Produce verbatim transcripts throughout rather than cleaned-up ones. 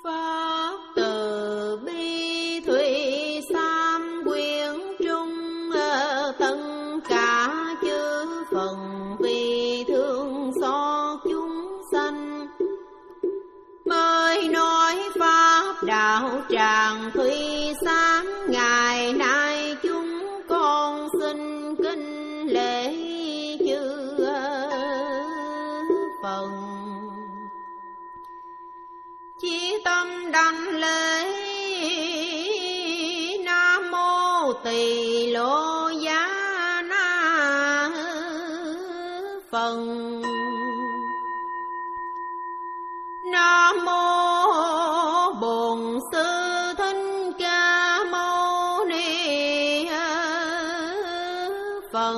Pháp từ bi thủy sam quyển trung, tất cả chư phần vì thương xót chúng sanh. Mới nói pháp đạo tràng thủy sáng, ngày nay chúng con xin kính lễ chư phần. Chí tâm đảnh lễ Nam mô Tỳ Lô Giá Na Phần. Nam mô Bổn Sư Thích Ca Mâu Ni Phật.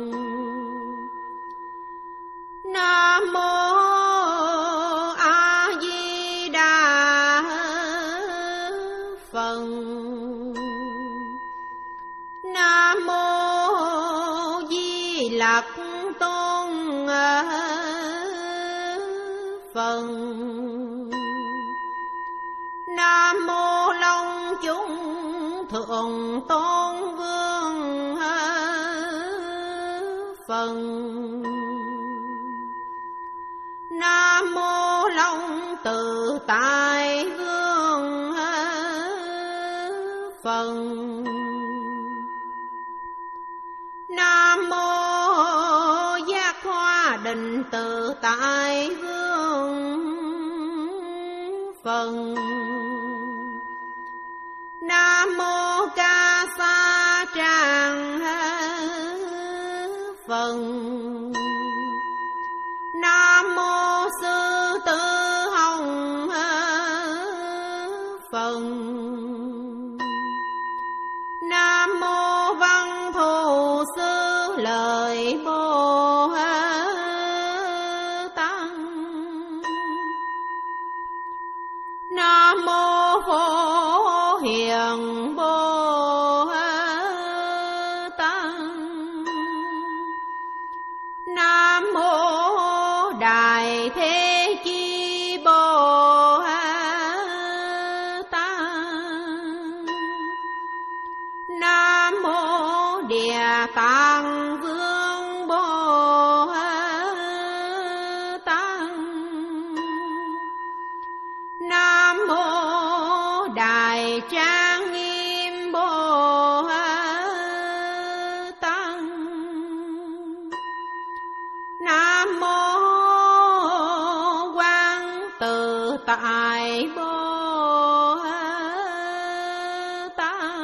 Nam mô A Di Đà Phật. Nam mô Di Lặc Tôn Phật. Nam mô Long Chúng Thượng Tôn Vương Phật. Nam mô Long Tự Tại Vương Phật. Nam mô Giác Hoa Định Tự Tại Vương Phật. Nam mô Ca Sa Tràng Phật. Nam mô Sư Tử Hồng Phật. Nam mô Văn Thù Sư Lợi Bồ Tát. Nam mô Phổ Hiền Bồ Tát. Nam mô Đại Thế Chi Bồ Tát. Nam mô Địa Tạng Vương Bồ Tát. Nam mô Đại Trang Nghiêm Bồ Tát. Nam mô Quang Tự Tại Bồ Tát.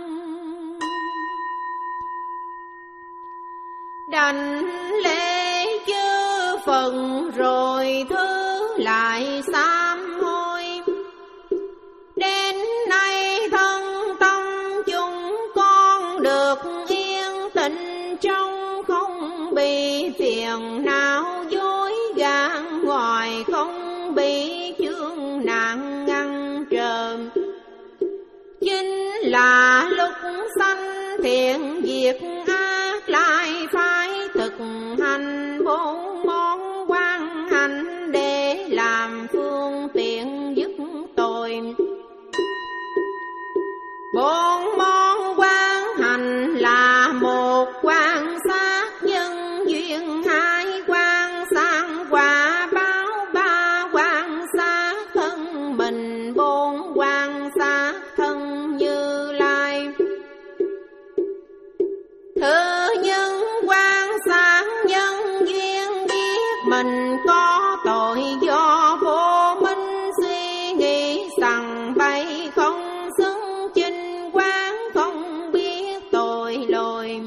Đảnh lễ chư Phật rồi thứ lại sám hối. Đến nay thân tâm chúng con được yên tĩnh trong, không bị phiền não dối gạt ngoài, không bị chướng nạn ngăn trở. Chính là lúc sanh thiện diệt ác, lại phải thực hành bốn món quan hành để làm phương tiện dứt tội. Bốn món quan hành là: một quan sát nhân duyên, hai quan sát quả báo, ba quan sát thân mình, bốn quan sát thân Như Lai. Thứ nhân quan sát nhân duyên, biết mình có tội do vô minh suy nghĩ rằng bậy, không xứng chinh quán, không biết tội lỗi.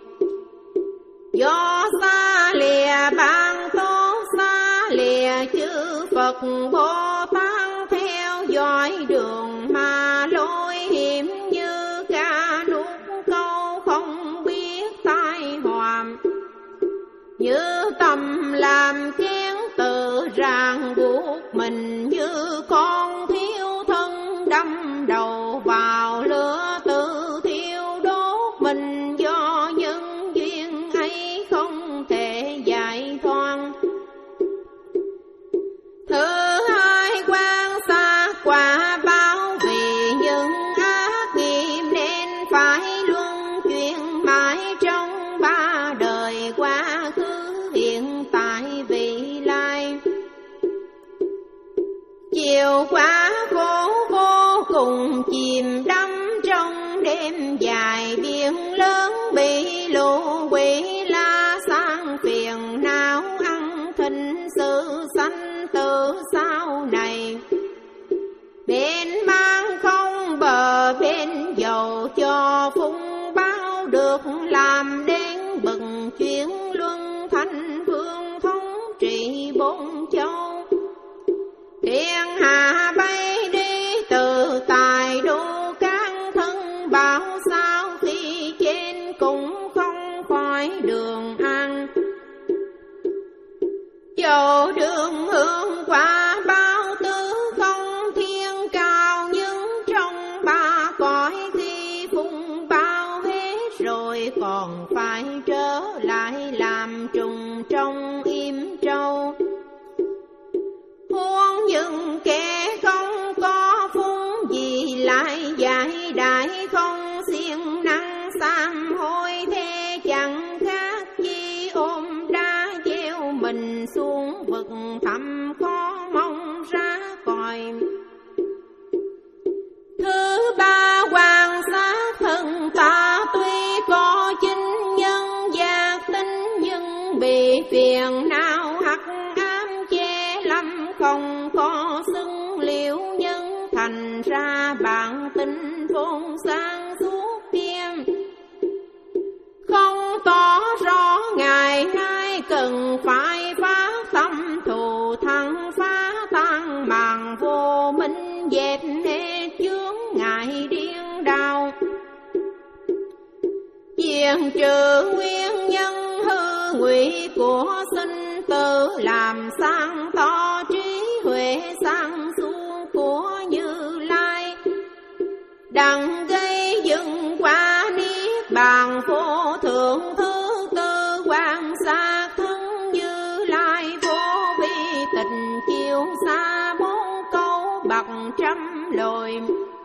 Do xa lìa ban tốt, xa lìa chư Phật Bồ Tát, theo dõi đường mà lối hiểm như cá nuốt câu, không biết tai họa. Như tâm làm kiến tự ràng buộc mình, như con thiếu thân đâm đầu vào lửa tự thiêu đốt mình, do nhân duyên ấy không thể giải thoát. Thứ hai quan sát quả Chiều quá khổ vô cùng chìm đắm trong đêm dài, biển lớn bị lũ quỷ la sang phiền não ăn thịnh sự sanh từ sau này. Bên mang không bờ bên dầu cho phung bao được làm đến bừng chuyến luân thanh vương thống trị bốn châu. Thiên hạ bay đi từ tài đô can thân bảo sao khi trên cũng không khỏi đường ăn. Dầu đường hương qua bao tứ không thiên cao, nhưng trong ba cõi khi phung bao hết rồi còn phải trở lại làm trùng trong im trâu. Huống những kẻ không có phung gì lại giải đại không siêng năng sám hối, thế chẳng khác gì ôm đá gieo mình xuống vực thẳm khó mong ra còi. Thứ ba quan sát thân ta tuy có chính nhân giác tính, nhưng bị phiền não hắc ám che lắm không có xưng liễu nhân, thành ra bản tính vốn sáng suốt kia không tỏ rõ ngày nay, cần phải phá tâm thù thắng phá tan màn vô minh, dẹp hết chướng ngại điên đau. Diệt trừ nguyên nhân hư ngụy của sinh tử, làm sáng tỏ trí huệ sáng suốt của Như Lai, đặng gây dựng qua niết bàn vô thượng. Thứ tư quan sát thân Như Lai vô vi tình chiêu xa bốn câu bậc trăm lồi,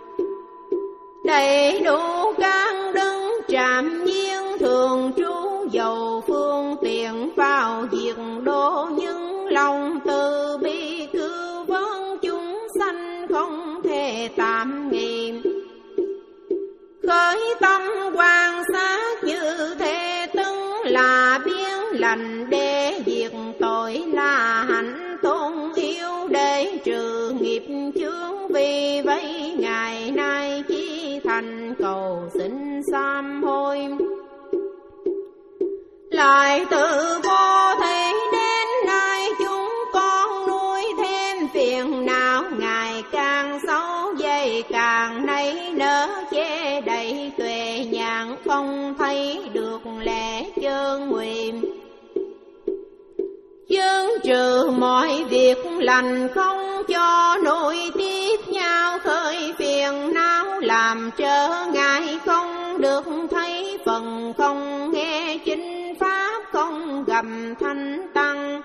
đầy đủ can đứng trạm nhiên thường trú dầu phương tiện vào diệt độ, nhưng lòng từ bi cứu vớt chúng sanh không thể tạm nghỉ. Khởi tâm quan sát như thế tưng là biến lành, để diệt tội là hạnh tôn yêu, để trừ nghiệp chướng. Vì vậy ngày nay chỉ thành cầu xin sám hối, lại tự vô thể đến nay chúng con nuôi thêm phiền não, ngày càng xấu dày càng nảy nở, che đầy tuệ nhãn không thấy được lẽ chân nguyện. Chướng trừ mọi việc lành không cho nối tiếp nhau, khởi phiền não làm trở ngại không được thấy phần, không nghe chính pháp không gầm thanh tăng.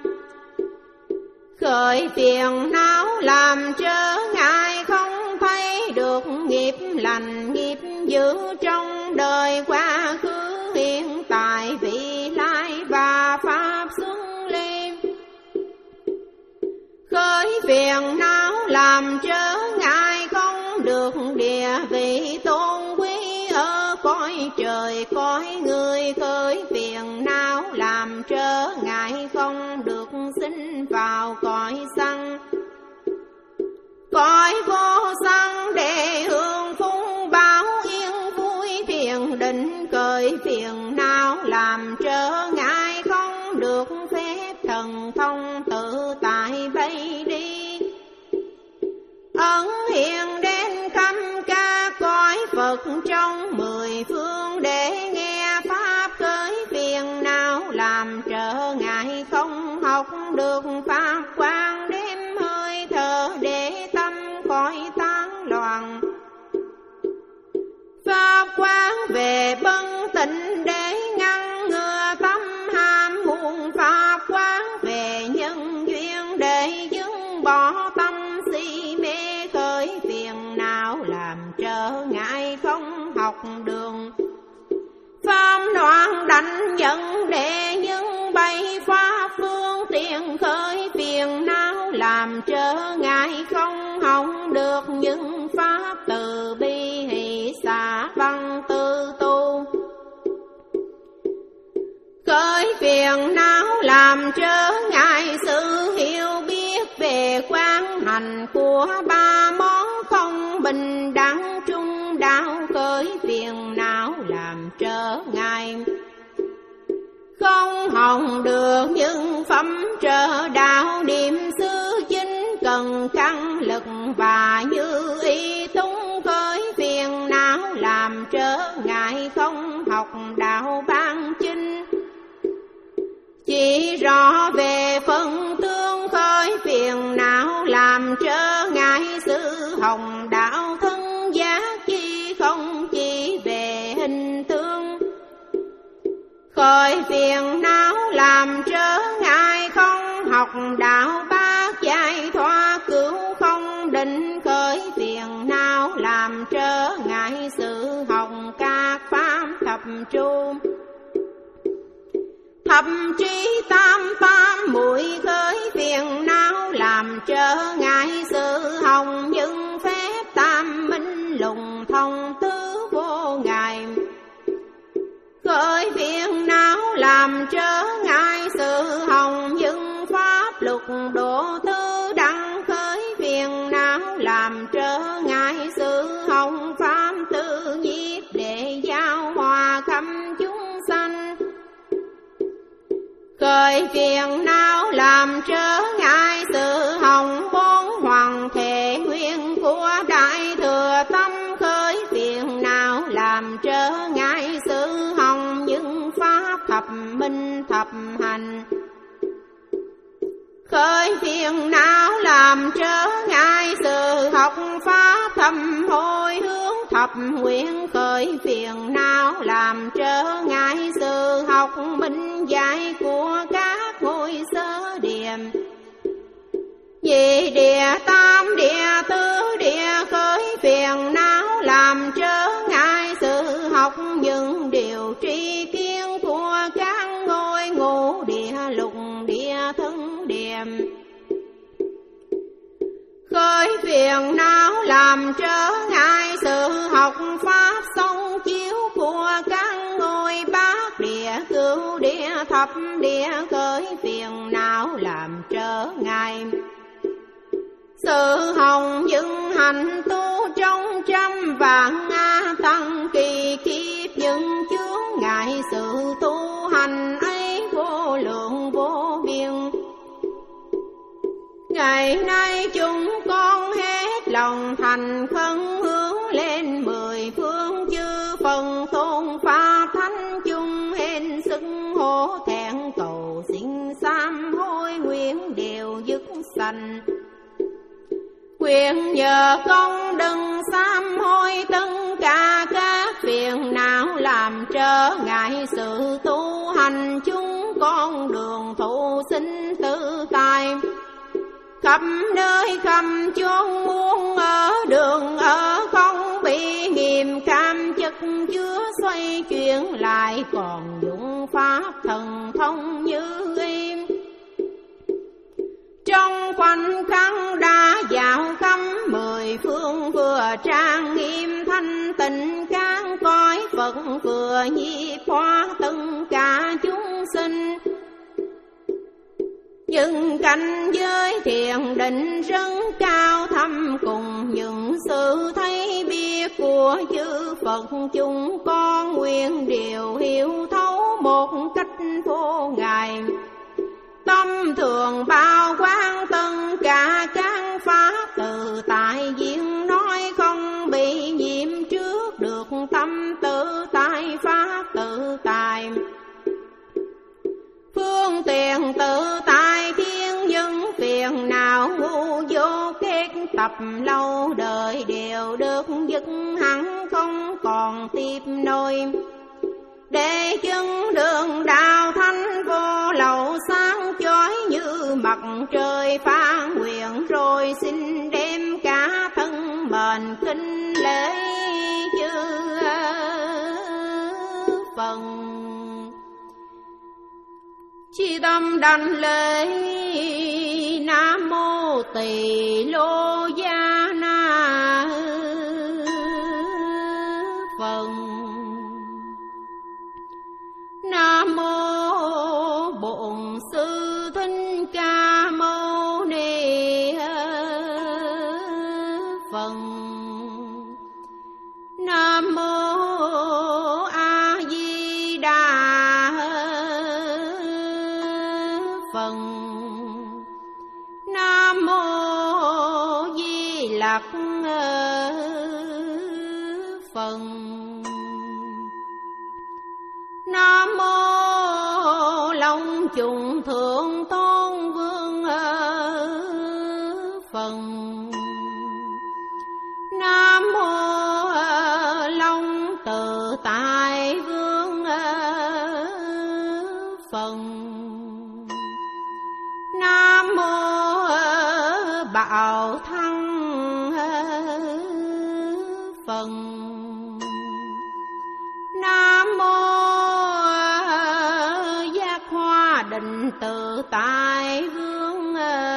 Khởi phiền não làm trở ngại không thấy được nghiệp lành nghiệp dữ trong đời quá khứ hiện tại vị lai và pháp xứng lên. Khởi phiền não làm trở ngại không được địa vị tôn quý ở cõi trời cõi người. Khởi phiền não làm trở ngại không được sinh vào cõi sanh, cõi vô sanh để hưởng phúc báo yên vui thiền định. Khởi phiền não làm trở ngại không được phép thần thông tự tại bay đi, ẩn hiện đến khắp các cõi Phật trong mười phương để nghe pháp. Khởi phiền não làm trở ngại không học được pháp quan, đêm hơi thở để tâm khỏi tán loạn. Pháp quán về bân tịnh để ngăn ngừa tâm ham muôn. Pháp quán về nhân duyên để dứt bỏ tâm si mê. Khởi phiền não làm trở ngại không học đường. Pháp loạn đánh dẫn để những bay pháp phương tiện. Khởi phiền não làm trở ngại không hồng được những pháp từ bi hỷ xả văn tư tu. Khởi phiền não làm trở ngại sự hiểu biết về quan hành của ba món không bình đẳng trung đạo. Khởi phiền não làm trở ngại không hồng được những phẩm trợ đạo. Niệm xứ chính cần căn lực và như ý tung. Khởi phiền não làm trở ngại không học đạo ban chinh. Chỉ rõ về phân tương khởi phiền não làm trở ngại sự hồng đạo thân giác. Chi không chỉ về hình tướng khởi phiền não làm trở ngại không học đạo bát giải thoát cứu không định. Khởi phiền não làm trở ngại sự học các pháp thập trung. Thập trí tam tam muội khởi phiền não làm trở ngại sự hồng. Những phép tam minh lùng thông tứ vô ngại. Khởi phiền não làm trở ngại sự hồng. Những pháp lục độ tư đẳng. Khởi phiền não làm trở ngại sự hồng. Pháp tự nhiếp để giao hòa khắp chúng sanh. Khởi phiền não làm trở ngại sự hồng. Bốn hoàng thể nguyên của đại thừa tâm. Khởi phiền não làm trở ngại sự hồng. Những pháp thập minh thập hành. Khởi phiền não làm trở ngại sự học pháp thầm hồi hướng thập nguyện. Khởi phiền não làm trở ngại sự học minh giải của các ngôi sơ điềm. Vì địa tam địa tứ địa khởi phiền não làm trở ngại sự học. Những điều tri kiến của các ngôi ngũ địa lục địa thân điềm. Khởi phiền não làm trở ngại sự học pháp song chiếu của các ngôi bát địa cửu địa thập địa. Khởi phiền não làm trở ngại sự hồng. Những hành tu trong trăm vạn a tăng kỳ kiếp. Những chướng ngại sự tu hành ấy vô lượng vô biên. Ngày nay chúng con hết lòng thành khấn hướng lên mười phương chư phần tôn pháp thánh chung. Hên sức hổ thẹn cầu xin sám hối nguyện đều dứt sanh. Nguyện nhờ công đừng sám hối tất cả các phiền não làm trở ngại sự tu hành chúng con đường thụ sinh tự tại. Khắp nơi khắp chốn muốn ở đường ở không bị nghiêm cam chất chứa xoay chuyển lại. Còn dụng pháp thần thông như im. Trong khoảnh khắc đã dạo khắp mười phương vừa trang nghiêm thanh tịnh các cõi Phật vừa nhiếp hóa tất cả chúng sinh. Những cảnh giới thiền định rất cao thâm cùng những sự thấy biết của chư Phật chúng con nguyện đều hiểu thấu một cách vô ngại. Tâm thường bao quát tất cả các pháp tự tại diễn nói không bị nhiễm trước được tâm tự tại pháp tự tại. Phương tiện tự tại thiên những phiền nào ngu vô kết tập lâu đời đều được dứt hẳn không còn tiếp nối. Để chứng đường đạo thánh vô lậu sáng chói như mặt trời phá nguyện rồi xin đem cả thân mệnh kinh lễ chư phần. Chi tâm đảnh lễ Nam mô Tỳ Lô Gia lặc phần. Nam mô Long Trùng Thượng Tôn Vương phần. Nam mô Long Tự Tại Vương phần. Nam mô Bảo Thăng phần. Nam mô Giác Hoa Định Tự Tại Vương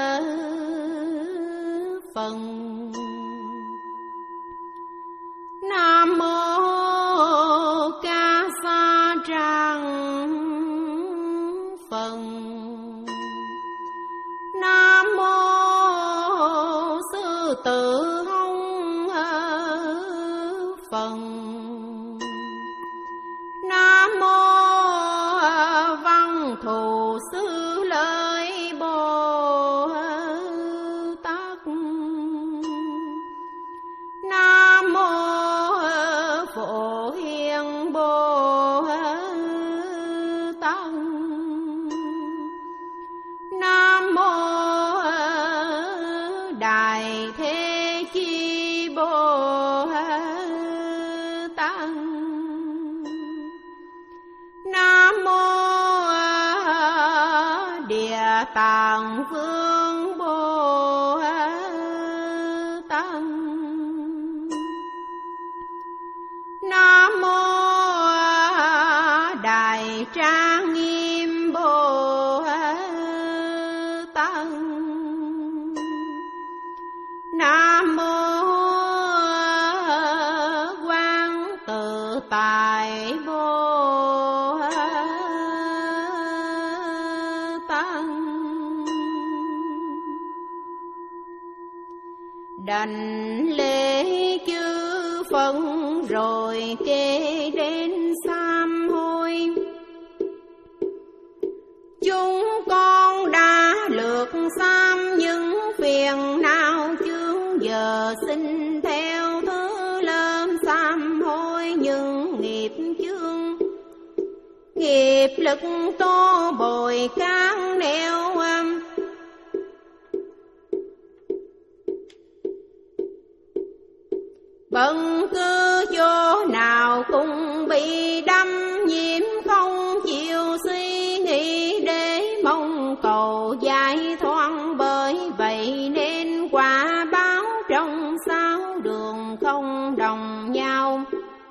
phần. Nam mô Ca Sa Trang phần. Nam mô Sư Tử Hồng phần. Nam mô Văn Thù Sư Lợi Bồ Tát. Nam mô Phổ Hiền Bồ Tát. Nam mô Đại Thế Chi Bồ Tát. Nam mô Địa Tạng Vương Bồ Tát. Nam mô Đại Trang Nghiêm Bồ Tát. Nam mô Quán Tự Tại Bồ Tát. Đảnh lễ chư Phật rồi kể đến sám hối. Chúng con đã lược sám những phiền não chướng, giờ xin theo thứ lớn sám hối những nghiệp chướng. Nghiệp lực tô bồi các nẻo âm, bất cứ chỗ nào cũng bị đâm nhiễm, không chịu suy nghĩ để mong cầu giải thoát. Bởi vậy nên quả báo trong sáu đường không đồng nhau.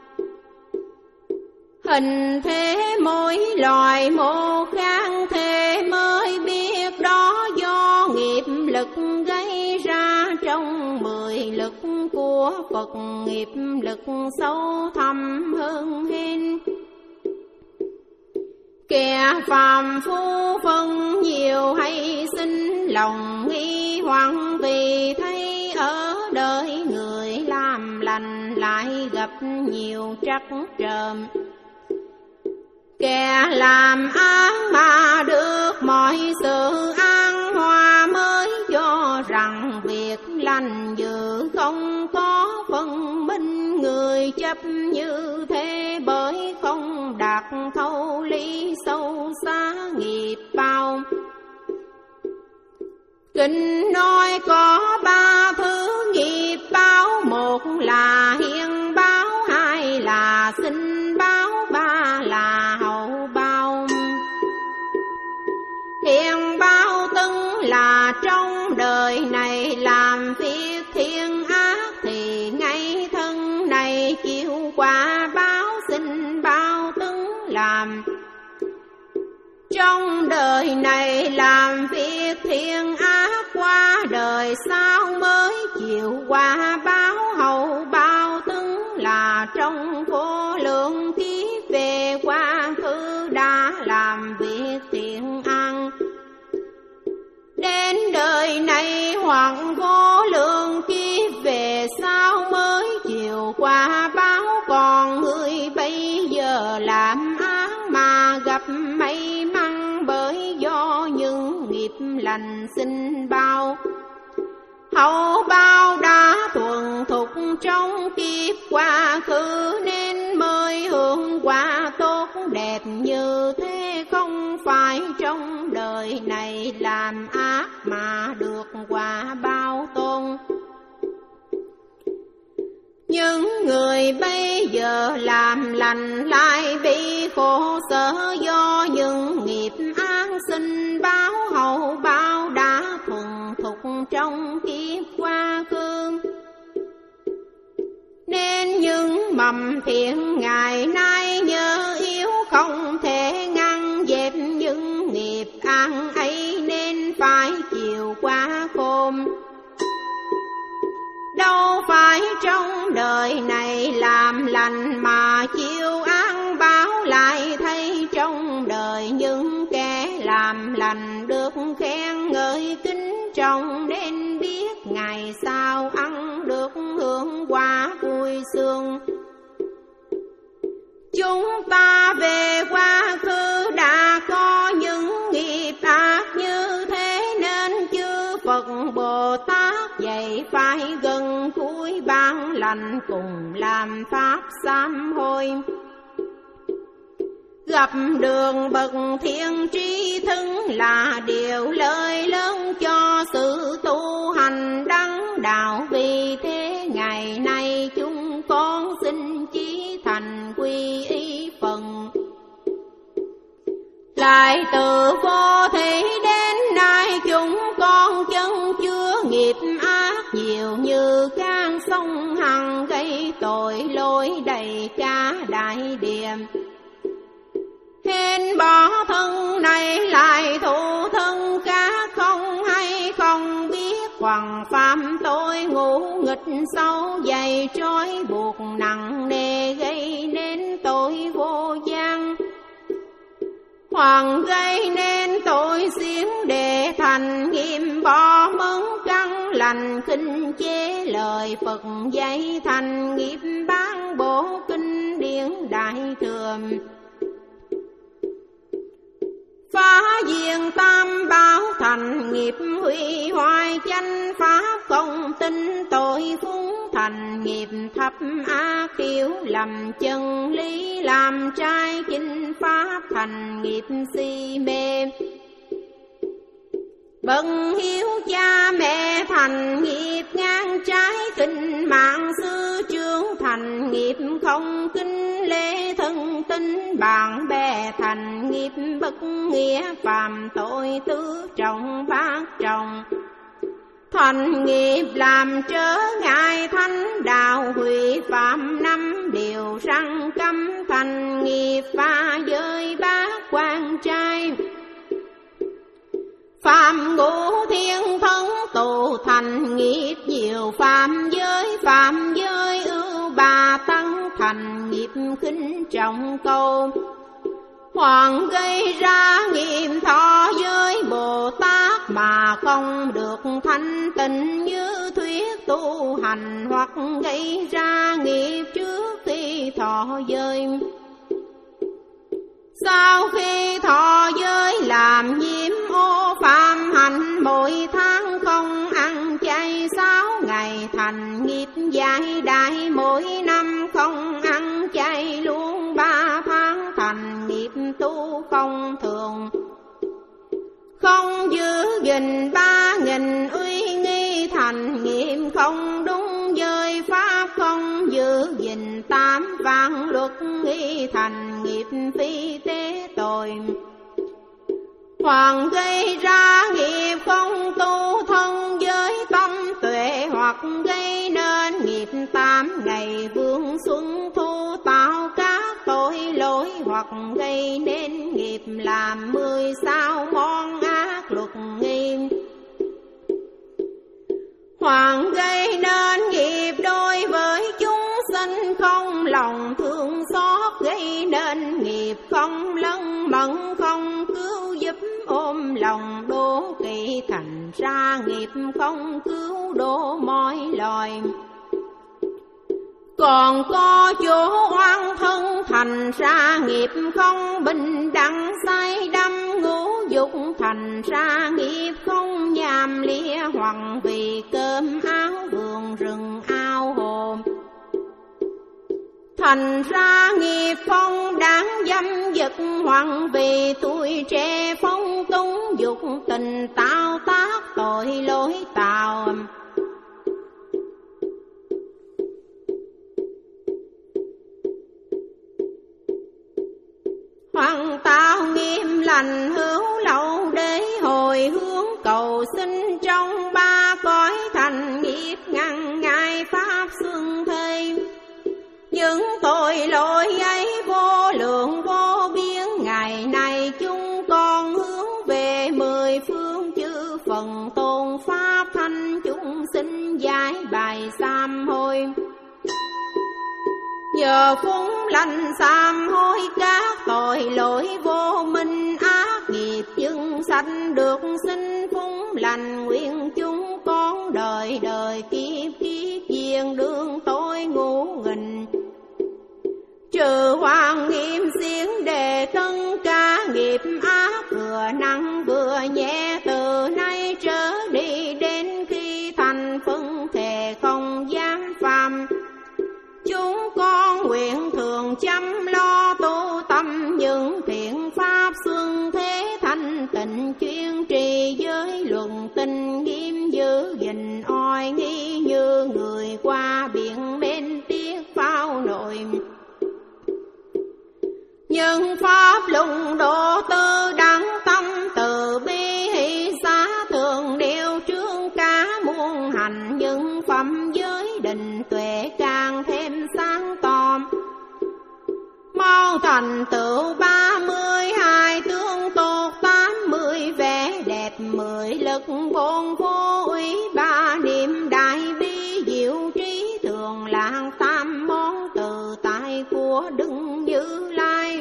Hình thế mỗi loài một khác thế, mới biết đó do nghiệp lực gây ra. Trong mười lực của Phật, nghiệp lực sâu thẳm hơn hên. Kẻ phàm phu phân nhiều hay sinh lòng nghi hoặc, vì thấy ở đời người làm lành lại gặp nhiều trắc trở. Kẻ làm ác mà được mọi sự an hòa, mới cho rằng việc lành dữ không có phân minh. Người chấp như thế bởi không đạt thấu lý sâu xa nghiệp bao. Kinh nói có ba thứ nghiệp báo, một là hiện báo, hai là sinh báo, ba là hậu báo. Hiện báo tức là trong đời này làm việc thiên ác, thì ngay thân này chịu quả báo. Sinh báo tức làm trong đời này làm việc thiên ác, qua đời sau mới chịu quả báo. Hậu báo tức là trong vô lượng kiếp về quá khứ đã làm việc thiện ăn, đến đời này hoặc vô lượng kiếp về sau mới chịu quả báo. Còn người bây giờ làm ác mà gặp may mắn, bởi do những nghiệp lành sinh bao. Hậu bao đã trong kiếp quá khứ, nên mới hưởng quả tốt đẹp như thế. Không phải trong đời này làm ác mà được quả báo tôn. Những người bây giờ làm lành lại bị khổ sở, do những nghiệp ác sinh báo hậu báo đã thuần thục trong kiếp quá khứ. Nên những mầm thiện ngày nay nhớ yếu, không thể ngăn dẹp những nghiệp ác ấy, nên phải chịu quả khôn. Đâu phải trong đời này làm lành mà chịu ác báo, lại thấy trong đời những kẻ làm lành được khen ngợi kính trọng, nên biết ngày sau ăn được hưởng quả vui sướng. Chúng ta về quá khứ đã có những nghiệp ác như thế, nên chư Phật Bồ Tát dạy phải gần cuối ban lành, cùng làm pháp sám hối. Gặp đường bậc thiên tri thức là điều lợi lớn cho sự tu hành đắc đạo. Vì thế ngày nay chúng con xin chí thành quy y phần. Lại từ vô thủy đến nay chúng con chân chứa nghiệp ác nhiều, như can sông Hằng gây tội lỗi đầy cả đại địa. Hên bỏ thân này lại thụ thân khác, không hay không biết hoặc phạm tội ngũ nghịch sâu dày, trói buộc nặng nề gây nên tội vô gian, hoặc gây nên tội xiển để thành nghiêm. Bỏ mấn căn lành khinh chế lời Phật dạy, thành nghiệp bán bổ kinh điển đại thừa. Phá diệt tam bảo thành nghiệp hủy hoại chánh pháp, không tin tội phúng thành nghiệp thấp ác, hiểu lầm chân lý làm trái chánh pháp, thành nghiệp si mê. Bậc hiếu cha mẹ thành nghiệp ngang trái, kinh mạng sư trưởng thành nghiệp không kính lễ thân tín. Bạn bè thành nghiệp bất nghĩa, phạm tội tứ trọng bát trọng, thành nghiệp làm trở ngại thánh đạo. Hủy phạm năm điều răn cấm, thành nghiệp pha giới bát quan trai. Phạm ngũ thiên thân tụ thành nghiệp nhiều, phạm giới phạm giới ưu bà tăng, thành nghiệp khinh trọng câu. Hoàng gây ra nghiệp thọ giới Bồ Tát, mà không được thanh tịnh như thuyết tu hành, hoặc gây ra nghiệp trước khi thọ giới. Sau khi thọ giới làm nhiễm ô phạm hạnh, mỗi tháng không ăn chay sáu ngày, thành nghiệp dài đại. Mỗi năm không ăn chay luôn ba tháng, thành nghiệp tu không thường. Không giữ gìn ba nghìn uy nghi, thành nghiệp không đúng giới pháp. Không giữ gìn tám vạn luật nghi, thành nghiệp phi tế tội. Hoặc gây ra nghiệp không tu thân giới tâm tuệ, hoặc gây nên nghiệp tám ngày vương xuân thu tạo các tội lỗi, hoặc gây nên nghiệp làm mười sao món ác luật nghiêm. Hoặc gây nên nghiệp đối với chúng sinh không lòng thương xót, gây nên nghiệp không lân mẫn không cứu giúp, ôm lòng đố kỵ thành ra nghiệp không cứu độ mọi loài. Còn có chỗ oan thân thành ra nghiệp không bình đẳng, say đắm ngũ dục thành ra nghiệp không nhàm lìa, hoặc vì cơm áo vườn rừng ao hồ. thành ra nghiệp phong đáng dâm dật, hoặc vì tuổi trẻ phong túng dục tình tạo tác tội lỗi tạo. Hoàng tạo nghiêm lành hữu lậu để hồi hướng cầu xin trong ba cõi thành nghiệp ngăn ngại pháp xuân thê. Những tội lỗi ấy vô lượng vô biên, ngày nay chúng con hướng về mười phương chư phần tôn pháp thanh chúng sinh giải bài sám hối. Nhờ phúng lành sám hối các tội lỗi vô minh ác nghiệp chứng sanh, được sinh phúng lành nguyện chúng con đời đời kiếp kiếp viên đương tối ngũ nghịch. Trừ hoàng nghiêm xiển đề tân ca nghiệp ác, vừa nặng vừa nhẹ từ nay trở đi, đến khi thành phân thề không dám phạm. Chúng con nguyện thường chăm lo tu tâm những thiện pháp xuân thế, thanh tịnh chuyên trì giới luận tinh nghiêm, giữ gìn oai nghi như người qua biển bên tiếc phao nội. Nhân pháp lùng độ tư đẳng tâm từ bi hỷ xá, thường nêu trương cả muôn hành những phẩm giới định tuệ càng thêm sáng tỏ. Mau thành tựu ba mươi hai tương tốt, tám mươi vẻ đẹp, mười lực bổn vô úy, ba niệm đại bi diệu trí, thường lạc tam món từ tại của Đức Như Lai.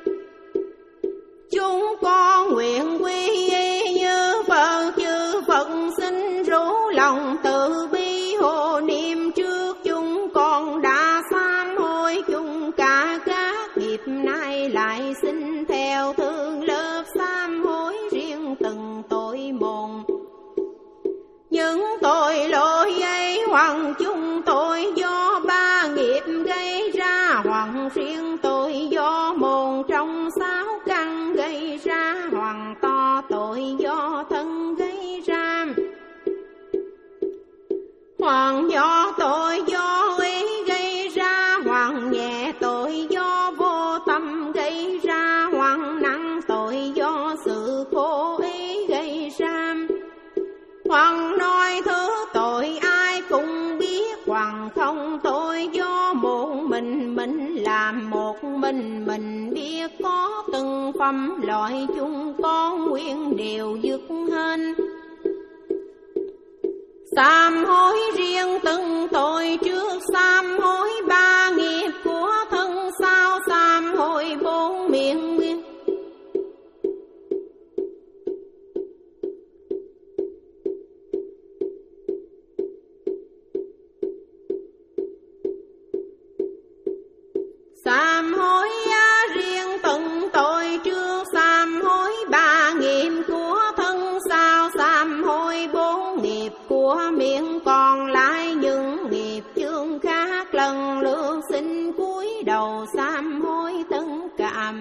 Chúng con nguyện quy y như Phật, chư Phật xin rủ lòng từ bi hộ niệm trước chúng con đã sám hối chung cả các nghiệp, nay lại xin theo thương lớp sám hối riêng từng tội môn. Những tội lỗi ấy hoặc chung tội do ba nghiệp gây ra, hoặc riêng tội do một trong sáu căn gây ra, hoặc to tội do thân gây ra, hoặc nhỏ tội do ý gây ra, hoặc nhẹ tội do vô tâm gây ra, hoặc nặng tội do sự cố ý gây ra, hoặc nói thứ tội ai cũng biết, hoặc không tội do một mình mình làm, một mình mình biết có từng phẩm loại chúng con nguyên đều dứt hên. Sám hối riêng từng tội trước, sám hối ba nghiệp của thân sau, sám hối bốn miệng nguyên. Sám hối riêng từng tội trước, sám hối ba nghiệp của thân sau, sám hối bốn nghiệp của miệng, còn lại những nghiệp chương khác lần lượt xin cúi đầu sám hối tất cả.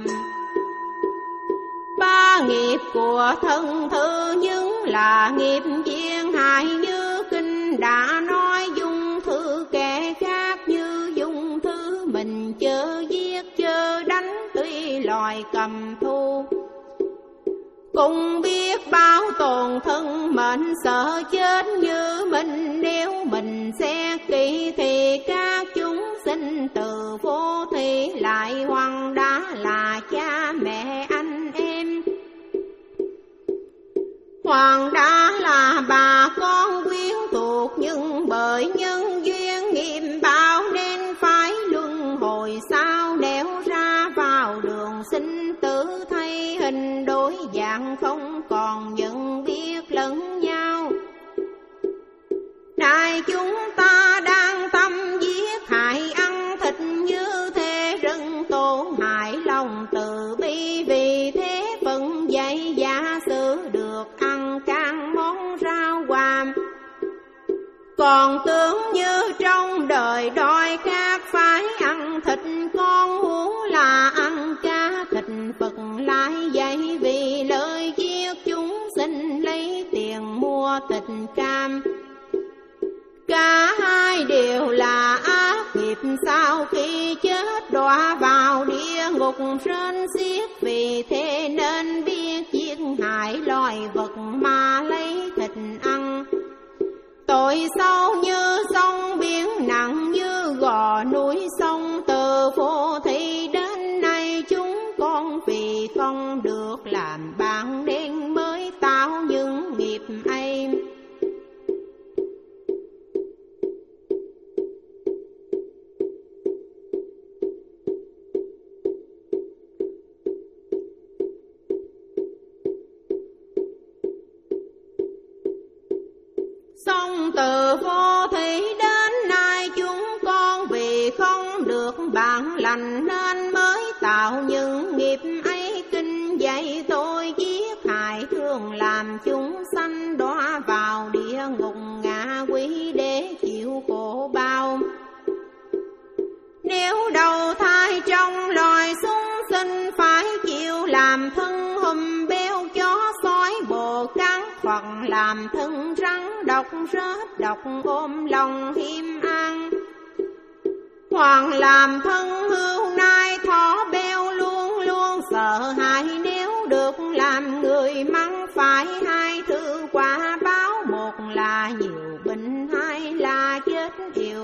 Ba nghiệp của thân thứ những là nghiệp viên hại, như kinh đã nói dung thứ kẻ khác, như dung thứ mình chớ giết chớ đánh, tuy loài cầm thù. Cũng biết bảo tồn thân mệnh sợ chết như mình, nếu mình xét kỹ thì các chúng sinh từ vô thị lại hoặc đã là cha mẹ anh em, hoặc đã là bà con quyến thuộc, nhưng bởi nhân duyên nghiệp báo nên phải luân hồi sao, nếu ra vào đường sinh tử thay hình đổi dạng, không còn nhận biết lẫn nhau. Đại chúng ta đang tâm giết hại ăn thịt như thế, rất tổn hại lòng từ bi, vì thế vẫn dạy giả sử được ăn can món rau quả. Còn tưởng như trong đời đói khát phải ăn thịt con, huống là ăn cá thịt Phật lại dạy vì lợi giết chúng sinh lấy tiền mua thịt cam. Cả hai đều là ác nghiệp, sau khi chết đọa vào địa ngục rên xiết. Vì thế nên biết giết hại loài vật mà lấy thịt ăn. Tội sâu như sông biển, nặng như gò núi sông. Từ vô thị đến nay chúng con vì không được làm bạn nên mới tạo những nghiệp ấy. Xong từ vô thị đến nay chúng con vì không được bạn lành nên mới tạo những nghiệp ấy. Kinh dạy tôi giết hại thường làm chúng sanh đọa vào địa ngục ngạ quỷ để chịu khổ bao. Nếu đầu thai trong loài súc sinh phải chịu làm thân hùm béo chó sói bồ cắn, hoặc làm thân rắn độc rết độc ôm lòng hiêm ăn, hoặc làm thân hươu nai thỏ béo luôn luôn sợ hãi. Nếu được làm người mắng phải hai thứ quả báo, một là nhiều bệnh hai là chết yêu.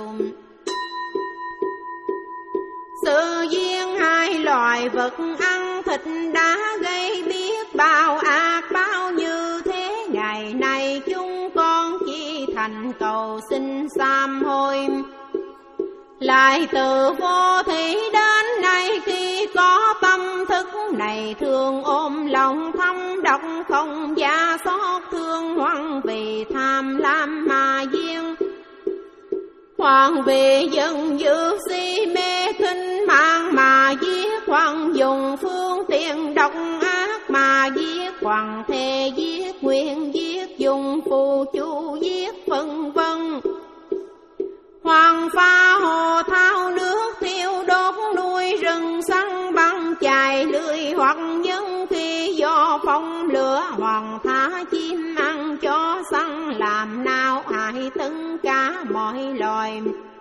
Sự duyên hai loài vật ăn thịt đã gây biết bao ác báo như thế. Ngày nay chúng con chỉ thành cầu xin sám hối. Lại từ vô thị đến nay khi có tâm thức này, thường ôm lòng thâm độc không gia xót thương, hoặc vì tham lam mà duyên, hoặc vì dân dữ si mê khinh mạng mà giết, hoặc dùng phương tiện độc ác mà giết, hoặc thề giết nguyện giết, dùng phù chu giết vân vân. Hoàng pha hồ thao nước thiêu đốt nuôi rừng săn bắn chài lưới, hoặc nhân khi do phong lửa, hoàng thả chim ăn cho săn làm nào hại tất cả mọi loài.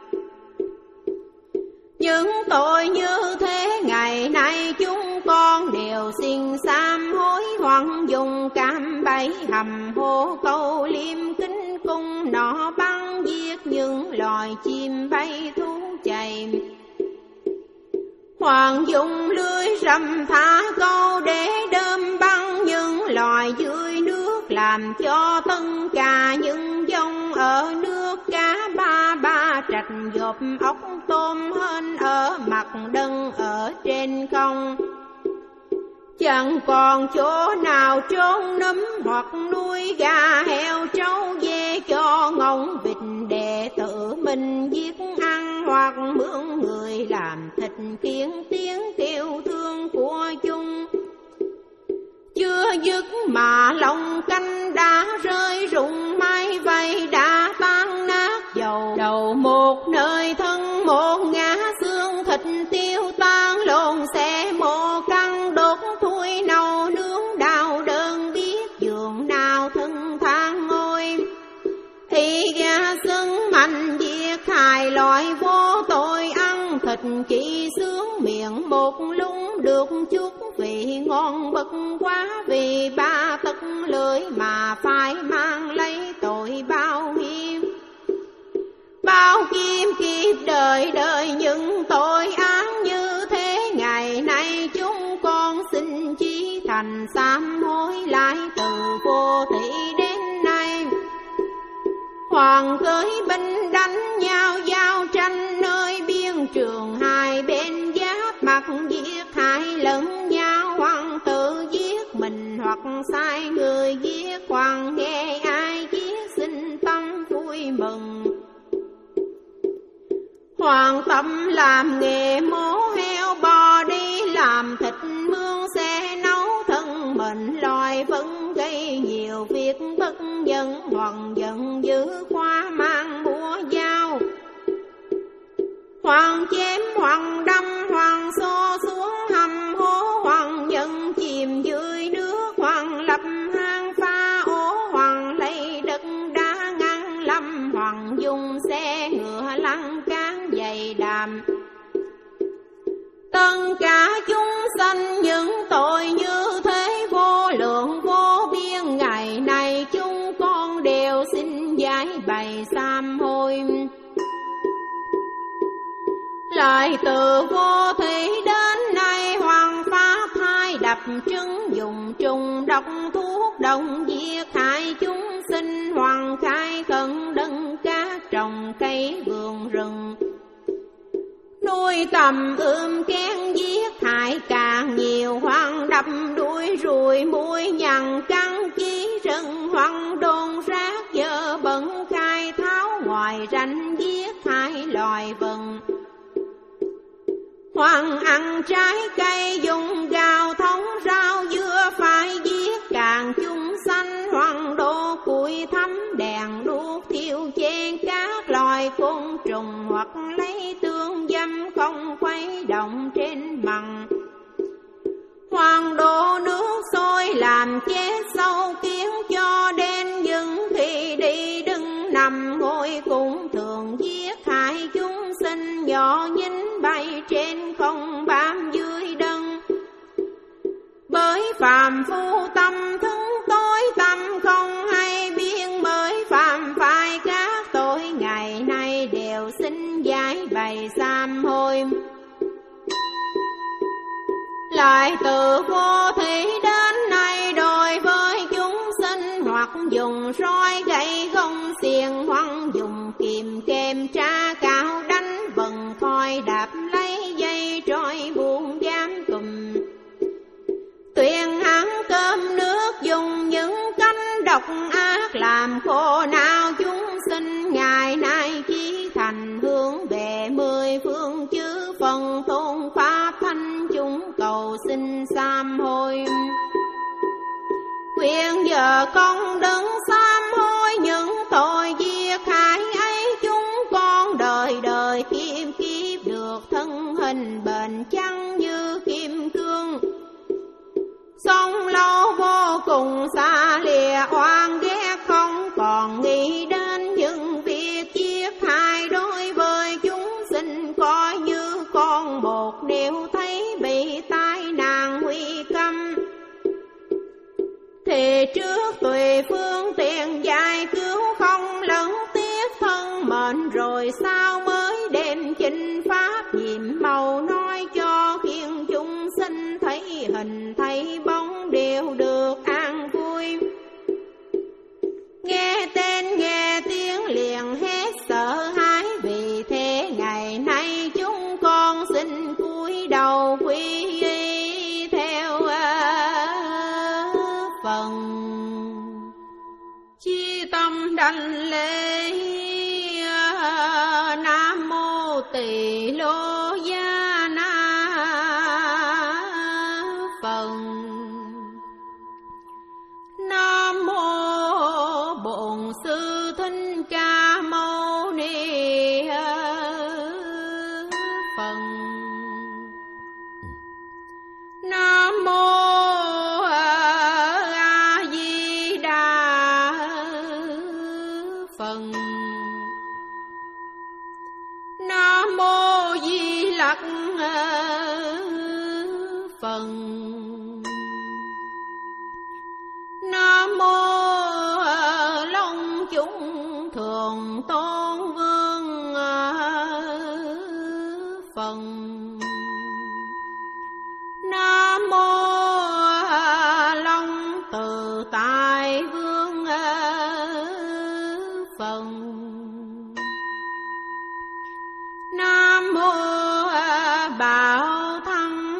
Những tội như thế ngày nay chúng con đều xin sám hối, hoặc dùng cam bẫy hầm hố câu liêm kính cung nọ bắn giết những loài chim bay thú chạy, hoặc dùng lưới rầm thả câu để đơm băng những loài dưới nước, làm cho tất cả những dòng ở nước cá ba ba trạch dộp ốc tôm hên ở mặt đất ở trên không. Chẳng còn chỗ nào trốn nấm, hoặc nuôi gà heo trâu dê cho ngỗng vịt để tự mình giết ăn, hoặc mướn người làm thịt khiến tiếng kêu thương của chúng. Chưa dứt mà lòng canh đã rơi rụng, mai vây đã tan nát dầu đầu một nơi thân một ngã xương thịt tiêu tan lộn xe mồ căng đốt thui nâu nướng đau đớn biết giường nào thân than ngôi. Thì gà sưng mạnh giết hại loại vô tội, ăn thịt chỉ sướng miệng một lúc được chút vị ngon bất quá, vì ba tấc lưỡi mà phải mang lấy tội bao hiểm. Bao kim kiếp đời đời những tội ác như thế, ngày nay chúng con xin chí thành sám hối lại từ vô thị đến nay. Hoàng cưới binh đánh nhau giao tranh nơi biên trường, hai bên giáp mặt giết hại lẫn nhau, hoàng tự giết mình hoặc sai người giết, hoàng nghe ai giết xin tâm vui mừng. Hoàng tâm làm nghề mổ heo bò đi làm thịt mương xe nấu thân mình, loài vẫn gây nhiều việc bất nhân, hoàng giận dữ khoa mang Hoàng chém hoàng đâm hoàng xô xuống hầm hố, hoàng dân chìm dưới nước, hoàng lập hang phá ố, hoàng lấy đất đá ngăn lâm, hoàng dùng xe ngựa lăn cán dày đàm. Tất cả chúng sanh những tội như thế vô lượng vô biên, ngày này chúng con đều xin giải bày sám hối. Lại từ vô thủy đến nay, hoàng phá thai đập trứng, dùng trùng độc thuốc động giết hại chúng sinh, hoàng khai khẩn đấng cá trồng cây vườn rừng, nuôi cầm ươm kén giết hại càng nhiều, hoàng đập đuôi ruồi mũi nhằn cắn chí rừng, hoàng đôn rác dơ bẩn khai tháo ngoài ranh giết hại loài vần. Hoàng ăn trái cây dùng gạo thống rau dưa phải giết càng chúng sanh, hoàng đổ củi thấm đèn đuốc thiêu chen các loài côn trùng, hoặc lấy tương dâm không khuấy động trên mặn. Hoàng đổ nước sôi làm chết sâu kiến cho đen dừng, khi đi đứng nằm ngồi cũng thường giết hại chúng sinh, nhỏ nhính bay trên không bám dưới đất. Bởi phàm phu tâm thức tối tâm không hay biên, mới phàm phải các tội ngày nay đều xin giải bày sám hối. Lại từ vô thủy đến nay, đối với chúng sinh hoặc dùng roi gậy gông xiềng, hoặc dùng kìm kèm tra cao đánh vần thoi đạp lấy dây trói buông giam cùm. Tuyên hắn cơm nước dùng những cánh độc ác, làm khổ não chúng sinh ngày nay chí thành, hướng về mười phương chư phần tôn pháp thanh chúng cầu xin sám hối. Quyền giờ con đứng sám hối những tội giết hại ấy, chúng con đời đời kiếp kiếp được thân hình bền chăn như kim cương, sống lâu vô cùng xa lìa oan ghét, không còn nghĩ đến những việc giết hại. Đối với chúng sinh coi như con một, nếu thấy bị tai nạn nguy cấp thì trước tùy phương tiện giải cứu, không lẫn tiếc thân mệnh, rồi sao mới đem chinh pháp nhiệm màu nói cho, khiến chúng sinh thấy hình thấy bóng đều được an vui. Nghe tên nghe tiếng liền hết sợ hãi, vì thế ngày nay chúng con xin cúi đầu quy theo phần. Chi tâm đảnh lễ Nam Mô Tỳ Lô Gia Na Phật. Nam Mô Bổn Sư Thích Ca Mâu Ni Phật. Nam Mô Nam Mô Di Lặc Phật. Nam Mô Long Chúng Thường Tôn Vương Phật. Nam Mô Long Từ Tại Vương Phật. Nam Mô Bảo Thân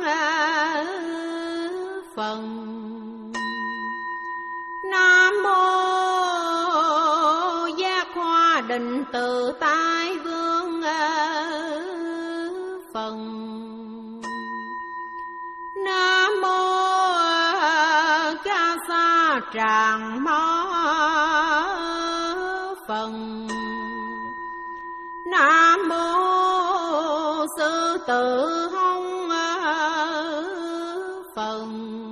Phật. Nam Mô Giác Hoa Định Tự Tại Vương Phật. Nam Mô Ca Sa Tràng Mó Phật. Nam Mô tự hông phần.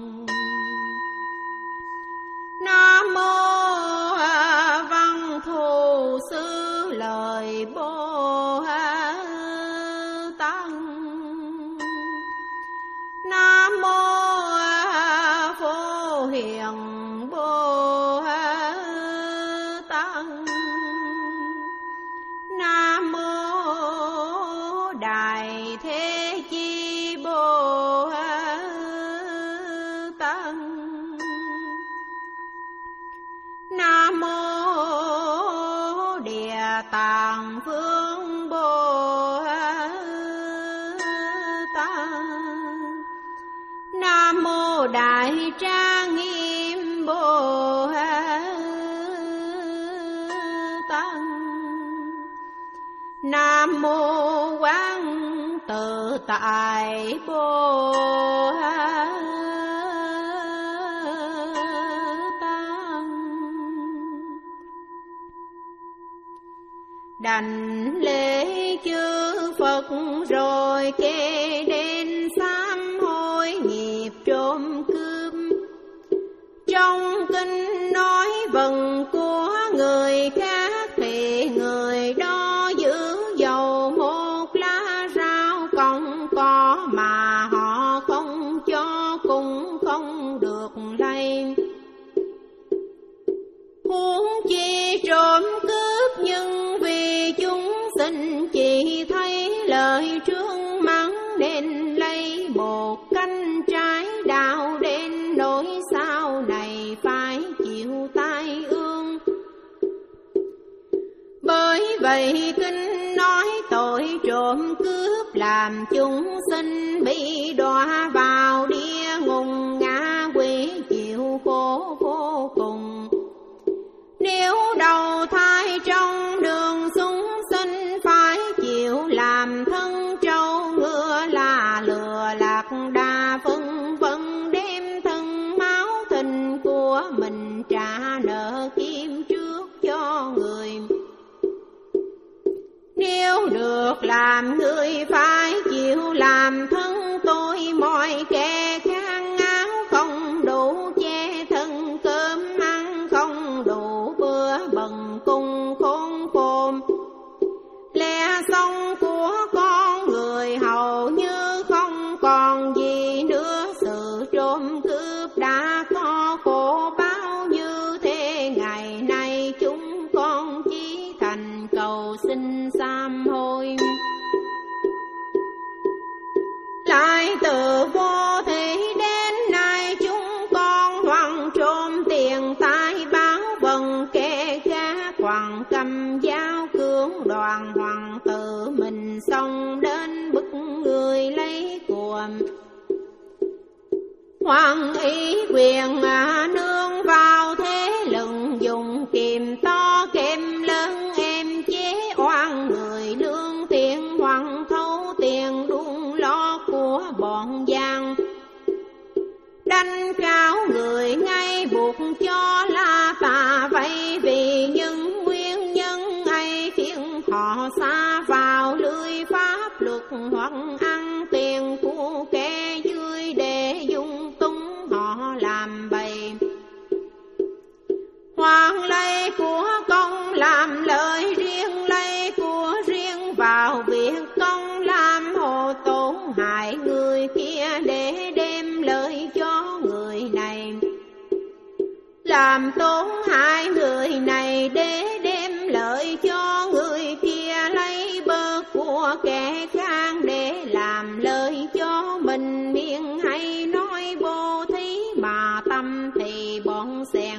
Nam mô Văn Thù Sư Lời Bồ Tát. Nam mô Phổ Hiền Bồ Tát. Nam mô Đại Thế Chi Bồ Tát. Nam mô Địa Tạng Vương Bồ Tát. Nam mô Đại Trang Nghiêm Bồ Tát. Nam mô Quán Tự Tại Bồ Tát. Đảnh lễ chư Phật rồi kê đến sám hối nghiệp trộm cướp. Trong kinh nói vần của người khác thì người đó giữ dầu một lá rau còn có mà họ không cho cũng không được lấy. Huống chi trộm cướp nhưng vì chúng sinh chỉ thấy lời trướng mắng nên lấy một canh trái đạo đến nỗi sau này phải chịu tai ương. Bởi vậy kinh nói tội trộm cướp làm chúng sinh bị đọa vào địa ngục ngạ quỷ chịu khổ vô cùng. Nếu đầu thai trong đường chúng sinh phải chịu làm thân trâu ngựa là lừa lạc đà phân vân đem thân máu thịt của mình trả nợ kim trước cho người. Nếu được làm người phải chịu làm thân tôi mọi kẻ khang áo không đủ che thân cơm ăn không đủ bữa bần cùng khôn khôn. Lẽ sống của con người hầu như không còn gì nữa. Sự trộm cướp đã có khổ bao như thế ngày nay chúng con chỉ thành cầu xin sám hối. Lại từ vô thị đến nay chúng con hoằng trộm tiền tài báo vần kẻ khác hoàng cầm dao cưỡng đoàn hoàng tự mình xông đến bức người lấy của. Hoàng ý quyền mà nương vào thế lừng dùng kìm to kèm lớn em chế oan người lương thiện hoàng thấu tiền đun lo của bọn giang. Đánh cáo người ngay buộc cho là tà vậy vì những nguyên nhân ấy khiến họ xa vào lưới pháp luật hoặc ăn tiền của kẻ dưới để dung túng họ làm bậy. Hoàng lấy của công làm lợi riêng lấy của riêng vào việc công làm hồ tổn hại người kia để đem lợi cho người này. Làm tổn hại người này để đem lợi cho người kia lấy bớt của kẻ khác để làm lợi cho mình. Miệng hay nói bố thí mà tâm thì bọn xèn.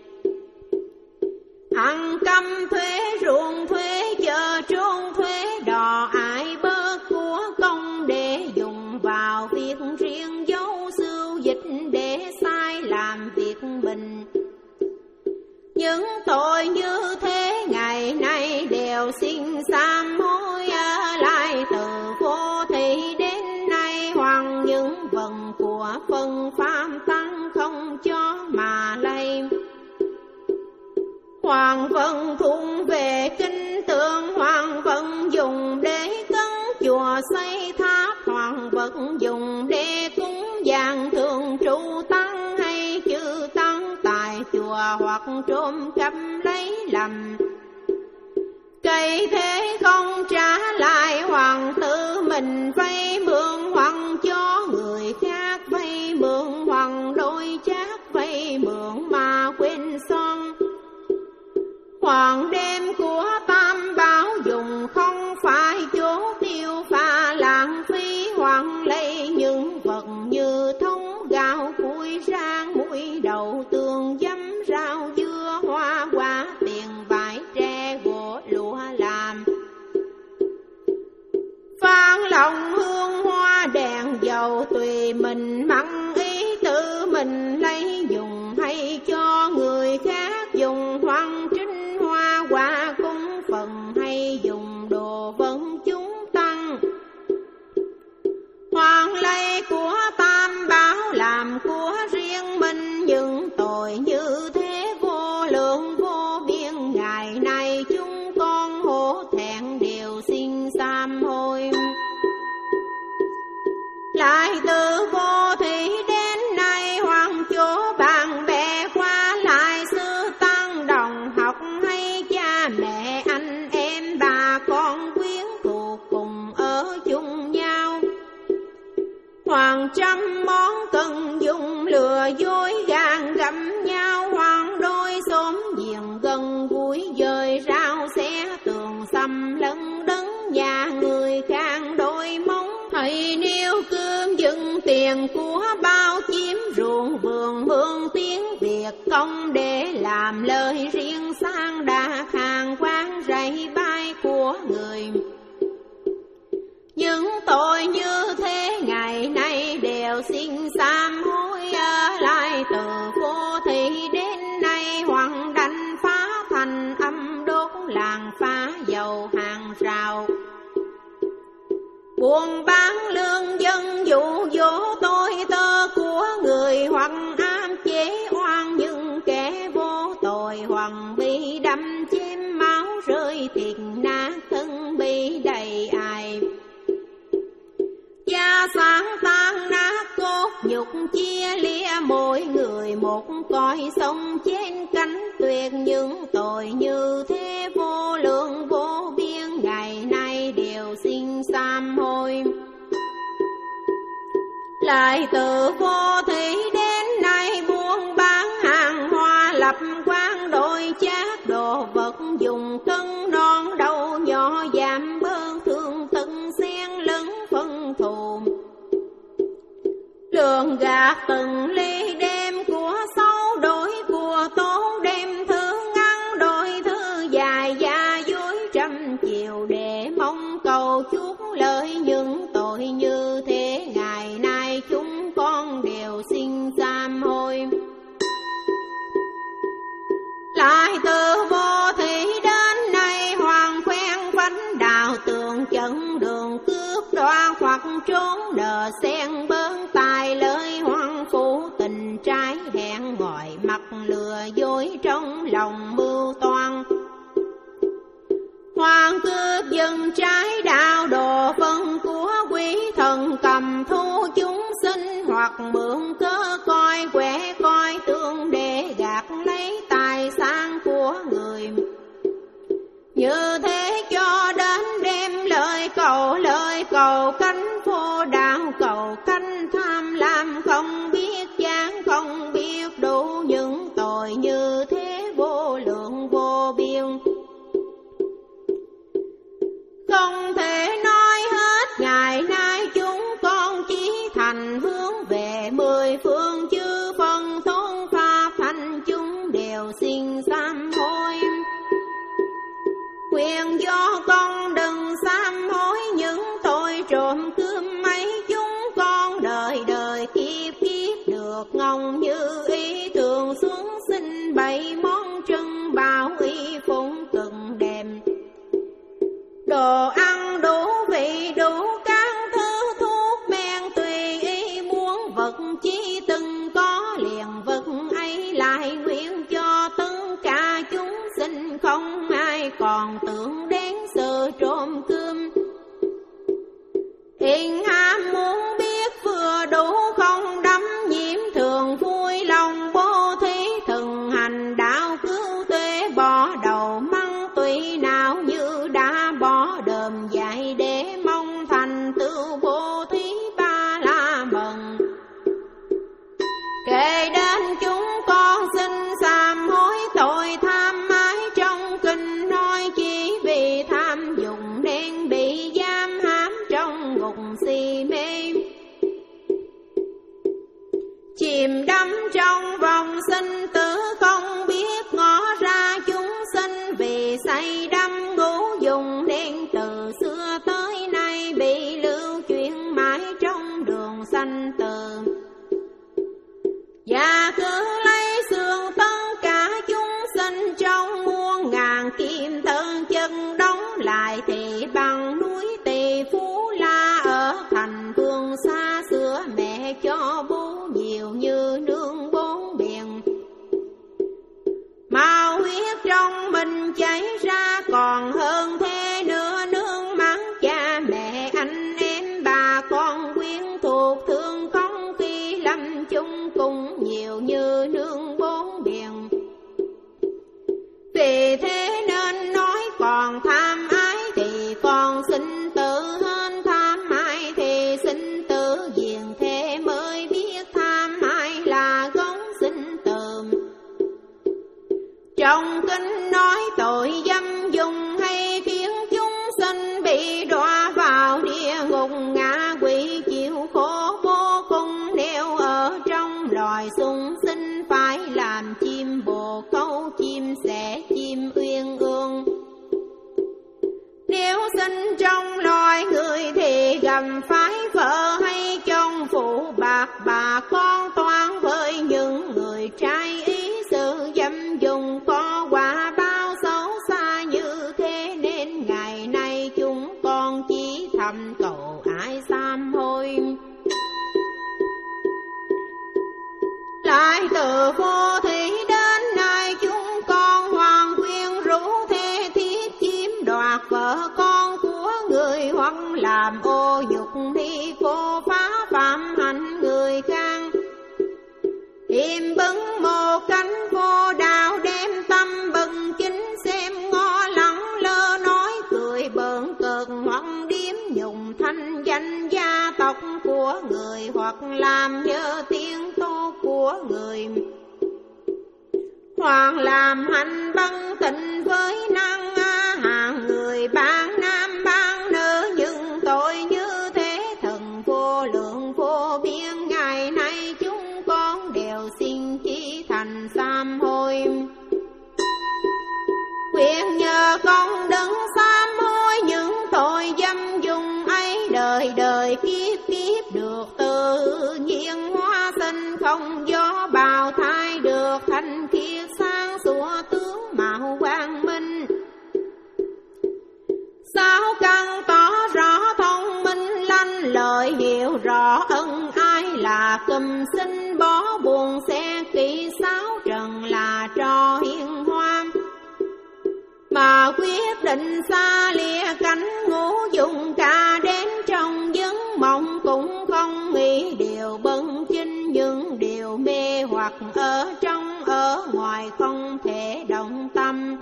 Ăn căm thuế ruộng thuế chợ trốn thuế đò ai bớt của công để dùng vào việc riêng dấu sưu dịch để sai làm việc mình. Những tội như thế ngày nay đều xin sám hối lại từ vô thị đến nay. Hoặc những vần của phân pháp tăng không cho mà lây. Hoàng vận thung về kinh tượng hoàng vận dùng để cấn chùa xây tha đâm lấy lầm. Cây thế không trả lại hoàng tử mình, vay mượn hoàng cho người khác, vay mượn hoàng đôi chác, vay mượn mà quên son. Hoàng đêm của tam bảo dùng không phải chỗ tiêu pha lãng phí, hoàng lấy những vật như thông gạo củi rang muối đậu tương dấm rau dưa hoa quả tiền vải tre gỗ lụa làm. Phan lòng hương hoa đèn dầu tùy mình mặn ý, tự mình lấy dùng hay cho người khác dùng. Hoàng trinh hoa quả cúng phần hay dùng đồ vân chúng tăng. Hoàng lấy của tam bảo làm của riêng mình, những tội như thế vô lượng vô biên. Ngày nay chúng con hổ thẹn đều xin sám hối. Lại từ vô thị đến nay hoàng chỗ bạn bè qua lại, sư tăng đồng học hay cha mẹ anh em bà con quyến thuộc cùng ở chung nhau. Hoàng trăm món cần dùng lừa dối gan gặm nhau, hoàng đôi xóm giềng gần gũi dời rau xé tường xăm lấn đấn nhà người khang đôi móng. Thầy nêu cơm dựng tiền của bao chiếm ruộng vườn mượn tiếng Việt công để làm lời riêng sang đã hàng quán rầy bay của người. Những tội như thế ngày nay đều xin sám hối. Lại từ vô thị đến nay hoàng đánh phá thành âm đốt làng phá dầu hàng rào. Buôn bán lương dân dụ dỗ tôi tơ của người, hoặc ám chế oan những kẻ vô tội, hoặc bị đâm chém máu rơi thịt nát thân bị đầy ai. Gia sản tan nát cốt nhục chia lia, mỗi người một cõi sống trên cánh tuyệt. Những tội như thế vô lượng vô biên ngày nay đều xin sám hối. Lại từ vô thị đến nay buôn bán hàng hoa, lập quán đôi chác đồ vật dùng cân non đầu nhỏ, giảm bớt thương tận xen lẫn phân thù. Lường gạt từng ly đêm của xấu đổi của tốt, đem thứ ngắn đổi thứ dài và dối trăm chiều để mong cầu chuốc lợi. Những tội như thế ngày nay chúng con đều xin sám hối. Lại từ vô thị đến nay hoàng khoen vánh đào tường chận đường cướp đoạt, hoặc trốn đờ sen bơn tài lời hoàng phủ tình trái hẹn ngoài mặt lừa dối trong lòng mưu toan. Hoàng cướp dân trái đạo đồ phân của quý thần, cầm thu chúng sinh hoặc mượn cớ coi quẻ coi tương để gạt lấy tài sản của người. Như thế cho đến đêm lời cầu lời cầu cánh vô đạo, cầu cánh tham lam không biết chán không biết đủ. Những tội như thế vô lượng vô biên không thể nói hết. Ngày nay chúng con chỉ thành hướng về mười phương chư phân thôn pháp thành, chúng đều xin sám hối. Quyền do con đừng sám hối những tội trộm cướp mấy, chúng con đời đời kiếp kiếp được ngông như ý. Thường xuống xin bảy món trưng bảo y phụng cực đẹp, đồ ăn đủ vị đủ các thứ thuốc men tùy ý. Muốn vật chi từng có liền vật ấy lại nguyện cho tất cả chúng sinh, không ai còn tưởng đến sự trộm cướp. Hiền ham muốn biết vừa đủ không đắm nhiễm, thường vui lòng bố thí thường hành đạo cứu tuệ. sinh trong loài người thì gầm phái vợ hay chồng phụ bạc bà con toan với những người trai ý sự dâm dùng có quả bao xấu xa như thế, nên ngày nay chúng con chỉ thầm cầu ai sám hối. Lại từ vô thủy đến nay chúng con hoàng quyên rủ thê thiết chiếm đoạt vợ con của người, hoặc làm ô nhục đi cô phá phạm hạnh người khác. Im bưng một cánh vô đạo đem tâm bừng chính xem ngó lẳng lơ nói cười bợn cợt, hoặc điếm nhùng thanh danh gia tộc của người, hoặc làm nhớ tiếng tốt của người, hoặc làm hành băng tình với năng hàng người bán nam bán nữ. Nhưng tội như thế thần vô lượng vô biên, ngày nay chúng con đều xin chỉ thành sám hối. Nguyện nhờ con đấng sám hối những tội dâm dùng ấy, đời đời kiếp kiếp được tự nhiên hóa sinh, không gió bào thai được thanh khiết sáng sủa tướng mạo quang minh. Sáu căn tỏ rõ thông minh lanh lợi, hiểu rõ ân ai là cùm sinh bó buồn xe kỹ, sáu trần là trò hiền hoa. Mà quyết định xa lìa cánh ngũ dùng cả đến trong giấc mộng, cũng không nghĩ điều bân chinh, những điều mê hoặc ở trong ở ngoài không thể động tâm.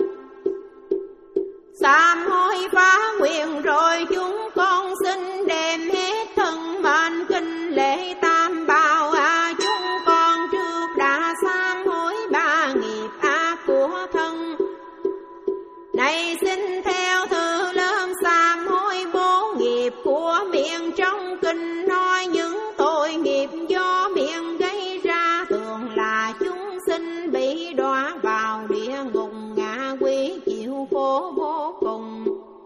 Sám hối phá nguyện rồi chúng con xin đem hết thân mệnh kinh lễ tam bảo à. Chúng con trước đã sám hối ba nghiệp ác của thân, này xin theo thư lớn sám hối bốn nghiệp của miệng. Trong kinh nói những tội nghiệp do miệng gây ra, thường là chúng sinh bị đọa vào địa ngục ngạ quỷ chịu khổ vô cùng.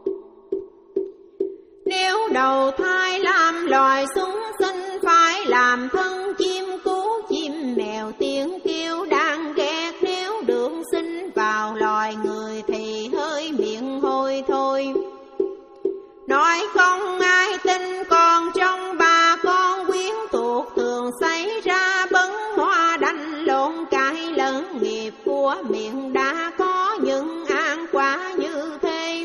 Nếu đầu thai làm loài súc sinh, phải làm thân chim cú chim mèo tiếng kêu đang ghét. Nếu được sinh vào loài người thì hơi miệng hôi thôi. Nói không ai tin, còn trong ba con quyến thuộc thường xảy ra bấn hoa đánh lộn cãi lẫn. Nghiệp của miệng đã có những an quả như thế,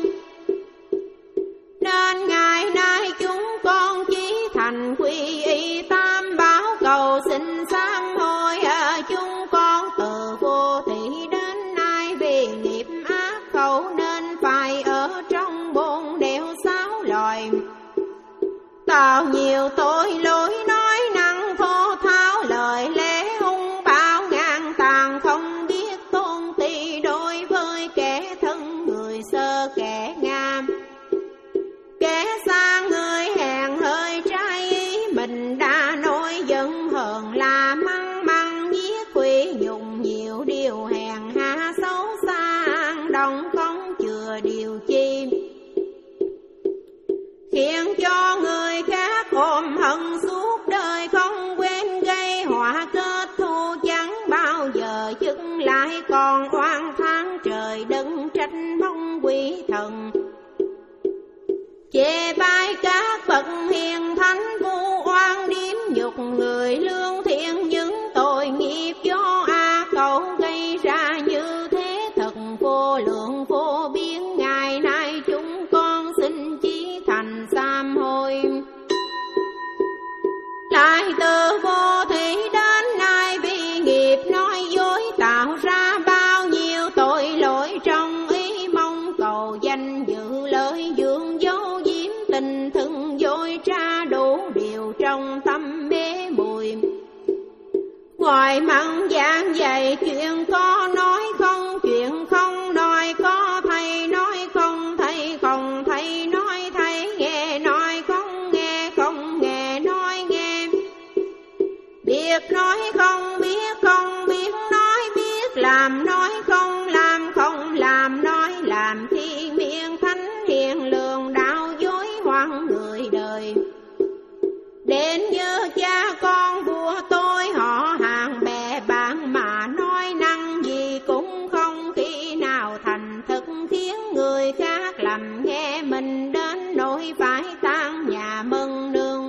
nên ngày nay chúng con chí thành quy y tam bảo, cầu xin sám hối ở chúng con từ vô thị đến nay. Vì nghiệp ác khẩu nên phải ở trong bốn đeo sáu loài, tạo nhiều tội lỗi nói năng thô tháo, lời lẽ hung bạo ngang tàn, không biết tôn ti đối với kẻ thân người sơ kẻ ngam. Kẻ xa người hèn hơi trai ý, mình đã nổi giận hờn là măng măng giết quỷ nhục nhiều điều hèn hạ xấu xa, đồng không chừa điều chi, khiến cho người khác ôm hận suốt đời không quên gây họa. Kết thù chẳng bao giờ dừng lại, còn oan than trời đất trách mong quỷ thần. Chê bai các bậc hiền thánh vu oan điếm nhục người lương thiện, những tội nghiệp do a cẩu gây ra như thế thật vô lượng vô biên. Ngày nay chúng con xin chí thành sám hối. Lại từ vô thủy đến nay vì nghiệp nói dối tạo ra bao nhiêu tội lỗi trong ý, mong cầu danh dự lợi dưỡng dấu diếm tình thân dối trá đủ điều trong tâm mê muội. Ngoài mặn giảng dạy chuyện có nói không, chuyện không nói có thầy nói không, thầy không thầy nói thầy nghe, nói không nghe không nghe nói nghe. Biết nói không biết, không biết nói biết, làm nói không làm không làm nói, làm thi miệng thánh hiền lương đạo hối phải tan nhà mừng nương.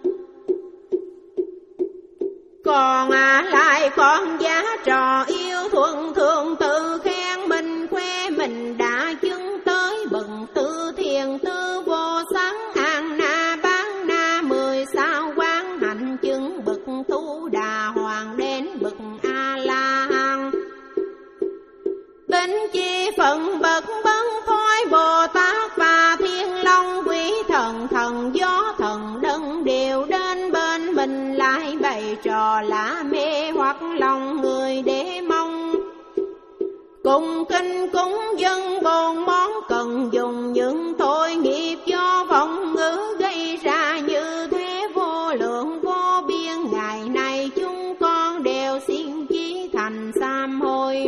Còn à lại con giá trò yêu thuận thường tự khen mình khoe mình đã chứng tới bừng tư thiền tư vô sáng an na bán na mười sao quán hạnh chứng bậc tu đà hoàng đến bậc a la hán. Tính chi phận bậc bấn thoái Bồ Tát và Thiên Long quý thần thần gió thần đấng đều đến bên mình lại bày trò lạ mê hoặc lòng người để mong. Cùng kinh cúng dân bồn món cần dùng những tội nghiệp do vọng ngữ gây ra như thế vô lượng vô biên. Ngày này chúng con đều xin chí thành sám hối.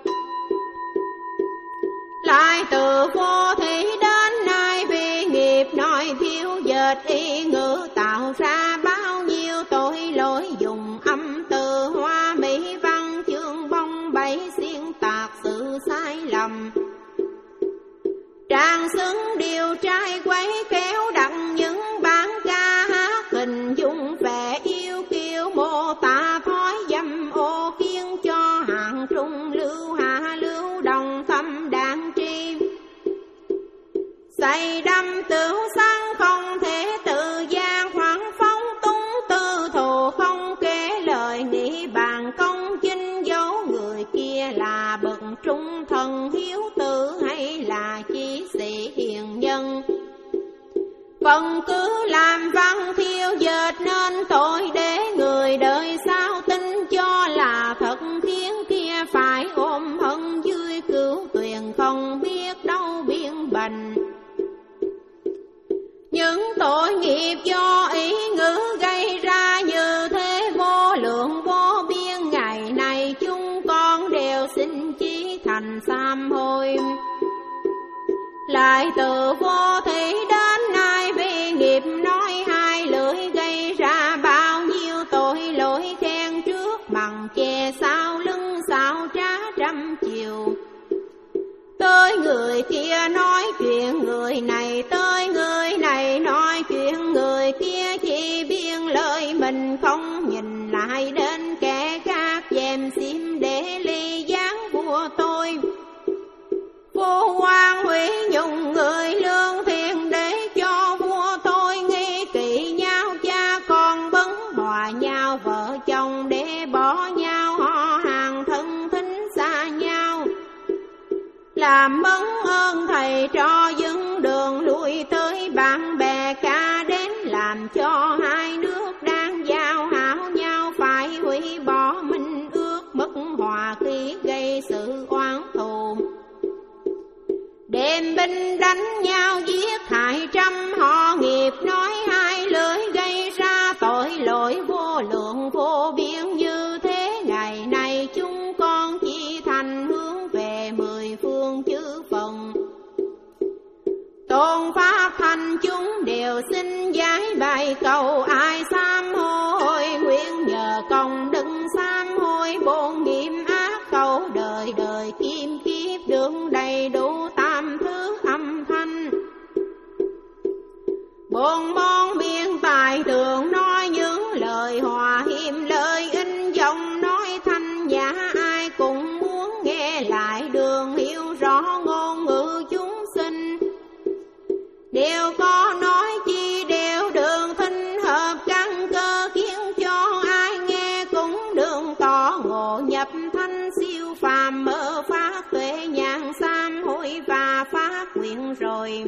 Lại từ vô thủy đến nay vì nghiệp nói thiếu dệt y ngữ tạo ra bao nhiêu tội lỗi, dùng âm từ hoa mỹ văn chương bông bẫy xuyên tạc sự sai lầm. Trang xứng điều trai quấy kéo đặng những bản ca hát hình dung vẻ yêu kiêu mô tả thói dâm ô, khiến cho hạng trung lưu hạ lưu đồng thâm đàn tri. Say đắm tửu sang không thể tự gian, hoảng phóng túng tư thù không kể lời nghĩ bàn công chinh. Dấu người kia là bậc trung thần hiếu tử hay là chí sĩ hiền nhân, phần cứ làm văn thiêu dệt nên tội để người đời sao tin cho là thật, khiến kia phải ôm hận dưới cửu tuyền không biết đâu biên bành. Những tội nghiệp do ý ngữ gây ra như thế vô lượng vô biên. Ngày này chúng con đều xin chí thành sám hối. Lại từ vô thủy đến nay vì nghiệp nói hai lưỡi gây ra bao nhiêu tội lỗi, khen trước bằng che sau lưng sao trá trăm chiều. Tới người kia nói chuyện người này, tới người này nói chuyện người kia, chỉ biên lời mình không nhìn lại đến kẻ khác dèm xiêm để ly gián vua tôi. Vua quan hủy nhung người lương thiện để cho vua tôi nghi kỵ nhau, cha con bấn hòa nhau, vợ chồng để bỏ nhau, họ hàng thân thính xa nhau. Làm ơn ơn thầy cho dẫn đường lui tới bạn bè cả đến, làm cho hai nước đang giao hảo nhau phải hủy bỏ minh ước, mất hòa khí gây sự oán thù. Đem binh đánh nhau giết hại trăm, họ nghiệp nói hai lưỡi gây ra tội lỗi vô lượng vô biên như thế. Ngày này chúng con chỉ thành hướng về mười phương chư phần, tôn pháp thành chúng đều xin giải bài cầu ai sám hối. Nguyện nhờ công đức sám hối bổn nghiệp ác cầu đời đời kim kiếp được đầy đủ tam thứ âm thanh. Bổn môn biên tài thường nói những lời hòa hiểm, lời in dòng nói thanh nhã, ai cũng muốn nghe lại đường hiểu rõ ngôn ngữ chúng sinh. Đều có nói chi đều đường thinh hợp căn cơ, khiến cho ai nghe cũng đường tỏ ngộ nhập thanh siêu phàm, mở phát tuệ nhãn sám hối và phát nguyện rồi.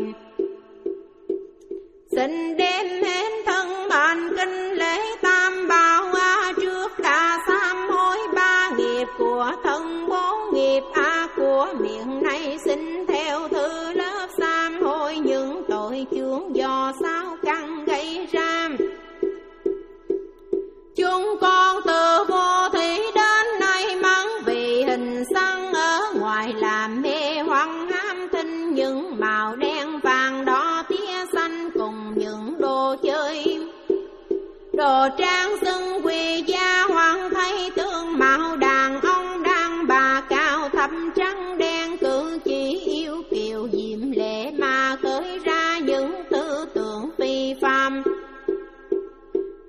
Xin đem hết thân bàn kinh lễ tam bảo a, trước đã sám hối ba nghiệp của thân bốn nghiệp a của miệng này, xin theo thứ lớp sám hối những tội chướng do sao căn gây ra. Chúng con từ vô thủy đến nay mắng vì hình xăm ở ngoài làm mê hoang ham thinh, những màu đen vàng đỏ tía xanh cùng những đồ chơi đồ trang xưng quỳ gia hoàng thấy tương mạo đàn ông đàn bà cao thấp trắng đen cử chỉ yêu kiều diệm lệ mà khởi ra những tư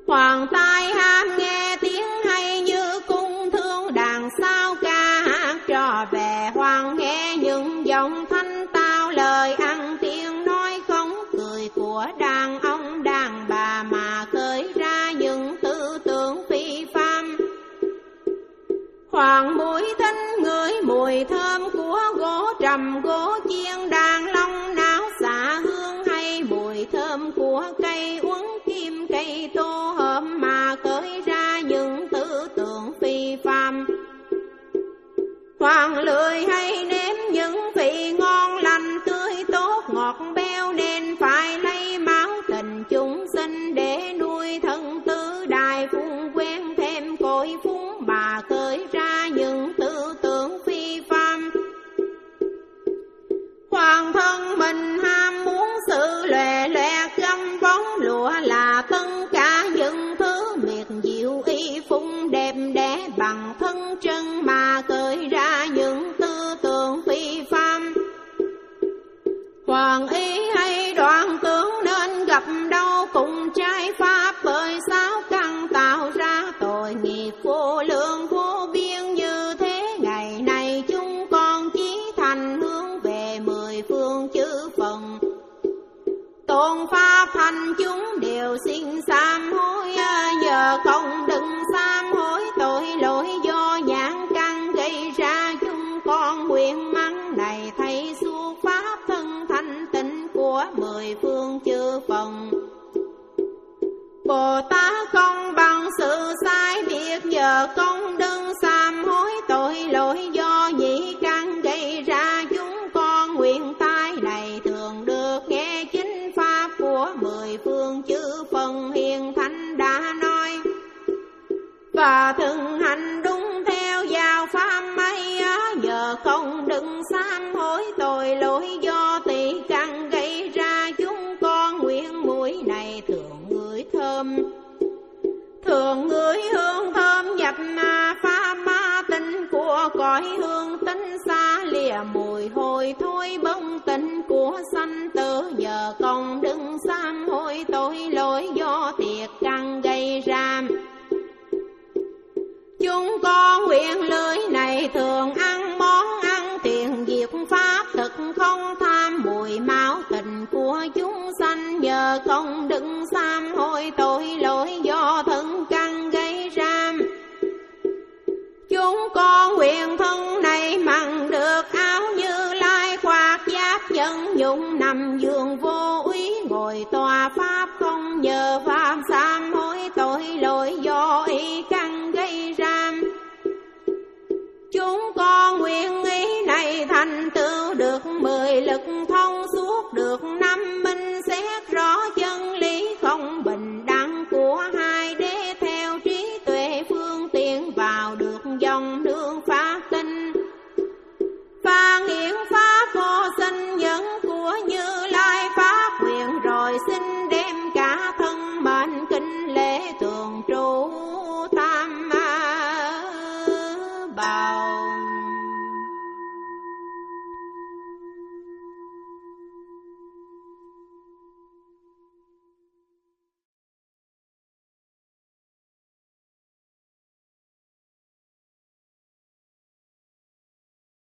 Hoàng tai ham nghe tiếng hay như cung thương đàn sao ca hát trò về, hoàng nghe những giọng thanh tao lời ăn tiếng nói không cười của đàn ông đàn bà mà khơi ra những tư tưởng phi phàm. Hoàng mũi thính ngửi mùi thơm của gỗ trầm gỗ chiên đàn long náo xạ hương, hay mùi thơm của cây uốn kim cây tô hòm mà khơi ra những tư tưởng phi phàm. Hoàng lười hay nếm những vị ngon lành tươi tốt ngọt béo, nên phải lấy máu tình chúng sinh để nuôi thân tư đài phun quen thêm cội phúng mà khơi ra những tư tưởng phi phàm. Hoàng thân mình ham muốn sự lòe loẹt gấm bóng lụa là tất cả những thứ miệt diệu y phụng đẹp đẽ bằng thân chân mà khơi ra những tư tưởng phi phàm. Hoàng ý hay đoạn tướng nên gặp đâu cùng trai pháp, bởi sáu căn tạo ra tội nghiệp vô lượng vô biên như thế. Ngày nay chúng con chí thành hướng về mười phương chư phần, tôn pháp thành chúng đều xin sám hối, nhờ công đừng sám hối tội lỗi do nhãn căn gây ra. Chúng con nguyện mắng này thấy suốt pháp thân thanh tịnh của mười phương chư phần. Bồ Tát không bằng sự sai biệt, nhờ công đừng sám hối tội lỗi do nhĩ căn gây ra. Chúng con nguyện tai này thường được nghe chính pháp của mười phương chư phần hiền thánh đã nói, và thường hành đúng theo giáo pháp ấy. Nhờ không đừng sám hối tội lỗi do tỳ căn gây ra. Chúng con nguyện mũi này thường ngửi thơm, thường ngửi hương thơm nhập pháp ma tinh của cõi hương tinh xa lìa mùi hôi thối bất tịnh của sanh tử. Nhờ công đừng sám hối tội lỗi do tiệt căn gây ra. Chúng con nguyện lưỡi này thường ăn món ăn tiền diệt pháp thực, không tham mùi máu tình của chúng sanh. Nhờ không đừng sám hối tội lỗi do thân căn gây ra. Chúng con nguyện thân này mặn được áo Như Lai khoác giáp nhân nhung nằm giường vô úy, ngồi tòa pháp không nhờ pháp